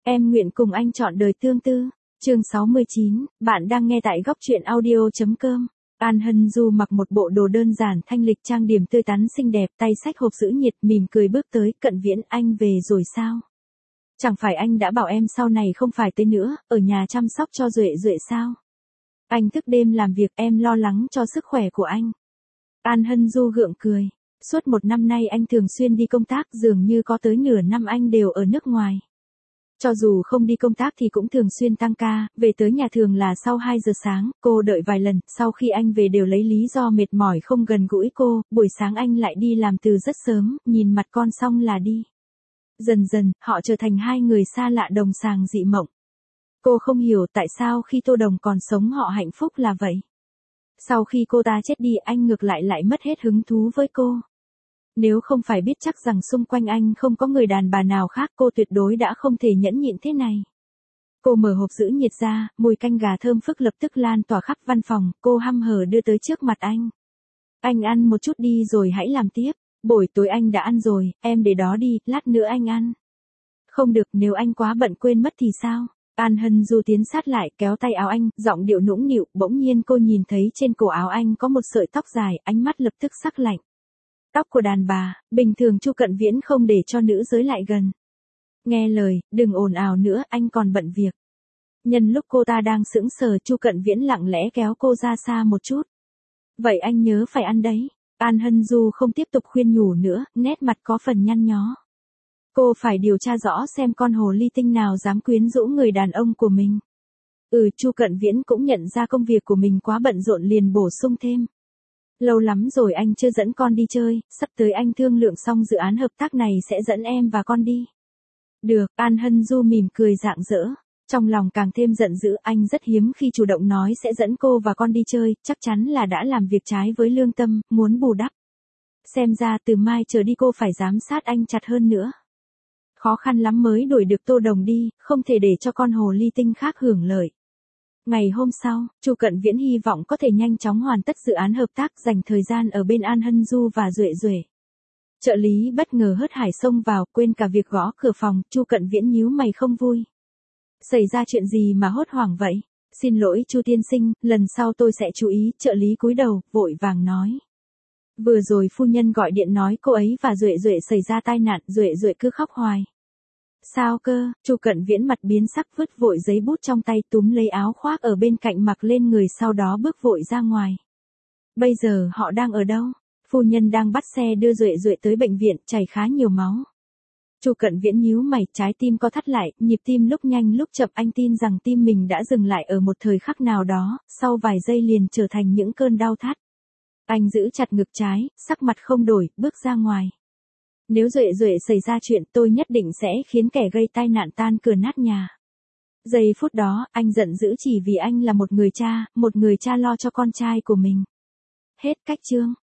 Em nguyện cùng anh chọn đời tương tư. Chương 69, bạn đang nghe tại góc truyện audio.com. An Hân Du mặc một bộ đồ đơn giản thanh lịch trang điểm tươi tắn xinh đẹp, tay xách hộp giữ nhiệt, mỉm cười bước tới. Cận Viễn, anh về rồi sao? Chẳng phải anh đã bảo em sau này không phải tới nữa, ở nhà chăm sóc cho Duệ Duệ sao? Anh thức đêm làm việc, em lo lắng cho sức khỏe của anh. An Hân Du gượng cười. Suốt một năm nay anh thường xuyên đi công tác, dường như có tới nửa năm anh đều ở nước ngoài. Cho dù không đi công tác thì cũng thường xuyên tăng ca, về tới nhà thường là sau 2 giờ sáng, cô đợi vài lần, sau khi anh về đều lấy lý do mệt mỏi không gần gũi cô, buổi sáng anh lại đi làm từ rất sớm, nhìn mặt con xong là đi. Dần dần, họ trở thành hai người xa lạ đồng sàng dị mộng. Cô không hiểu tại sao khi Tô Đồng còn sống họ hạnh phúc là vậy. Sau khi cô ta chết đi anh ngược lại mất hết hứng thú với cô. Nếu không phải biết chắc rằng xung quanh anh không có người đàn bà nào khác cô tuyệt đối đã không thể nhẫn nhịn thế này. Cô mở hộp giữ nhiệt ra, mùi canh gà thơm phức lập tức lan tỏa khắp văn phòng, cô hăm hở đưa tới trước mặt anh. Anh ăn một chút đi rồi hãy làm tiếp, buổi tối anh đã ăn rồi, em để đó đi, lát nữa anh ăn. Không được, nếu anh quá bận quên mất thì sao? An Hân Du tiến sát lại kéo tay áo anh, giọng điệu nũng nịu, bỗng nhiên cô nhìn thấy trên cổ áo anh có một sợi tóc dài, ánh mắt lập tức sắc lạnh. Tóc của đàn bà, bình thường Chu Cận Viễn không để cho nữ giới lại gần. Nghe lời, đừng ồn ào nữa, anh còn bận việc. Nhân lúc cô ta đang sững sờ, Chu Cận Viễn lặng lẽ kéo cô ra xa một chút. Vậy anh nhớ phải ăn đấy. An Hân Du không tiếp tục khuyên nhủ nữa, nét mặt có phần nhăn nhó. Cô phải điều tra rõ xem con hồ ly tinh nào dám quyến rũ người đàn ông của mình. Chu Cận Viễn cũng nhận ra công việc của mình quá bận rộn liền bổ sung thêm. Lâu lắm rồi anh chưa dẫn con đi chơi, sắp tới anh thương lượng xong dự án hợp tác này sẽ dẫn em và con đi. Được, An Hân Du mỉm cười rạng rỡ. Trong lòng càng thêm giận dữ, anh rất hiếm khi chủ động nói sẽ dẫn cô và con đi chơi, chắc chắn là đã làm việc trái với lương tâm, muốn bù đắp. Xem ra từ mai trở đi cô phải giám sát anh chặt hơn nữa. Khó khăn lắm mới đuổi được Tô Đồng đi, không thể để cho con hồ ly tinh khác hưởng lợi. Ngày hôm sau, Chu Cận Viễn hy vọng có thể nhanh chóng hoàn tất dự án hợp tác, dành thời gian ở bên An Hân Du và Duệ Duệ. Trợ lý bất ngờ hớt hải xông vào, quên cả việc gõ cửa phòng, Chu Cận Viễn nhíu mày không vui. Xảy ra chuyện gì mà hốt hoảng vậy? Xin lỗi Chu tiên sinh, lần sau tôi sẽ chú ý, trợ lý cúi đầu, vội vàng nói. Vừa rồi phu nhân gọi điện nói cô ấy và Duệ Duệ xảy ra tai nạn, Duệ Duệ cứ khóc hoài. Sao cơ? Chu Cận Viễn mặt biến sắc, vứt vội giấy bút trong tay, túm lấy áo khoác ở bên cạnh mặc lên người, sau đó bước vội ra ngoài. Bây giờ họ đang ở đâu? Phu nhân đang bắt xe đưa Duệ Duệ tới bệnh viện, chảy khá nhiều máu. Chu Cận Viễn nhíu mày, trái tim co thắt lại, nhịp tim lúc nhanh lúc chậm, anh tin rằng tim mình đã dừng lại ở một thời khắc nào đó, sau vài giây liền trở thành những cơn đau thắt. Anh giữ chặt ngực trái, sắc mặt không đổi, bước ra ngoài. Nếu Duệ Duệ xảy ra chuyện tôi nhất định sẽ khiến kẻ gây tai nạn tan cửa nát nhà. Giây phút đó, anh giận dữ chỉ vì anh là một người cha lo cho con trai của mình. Hết cách chương.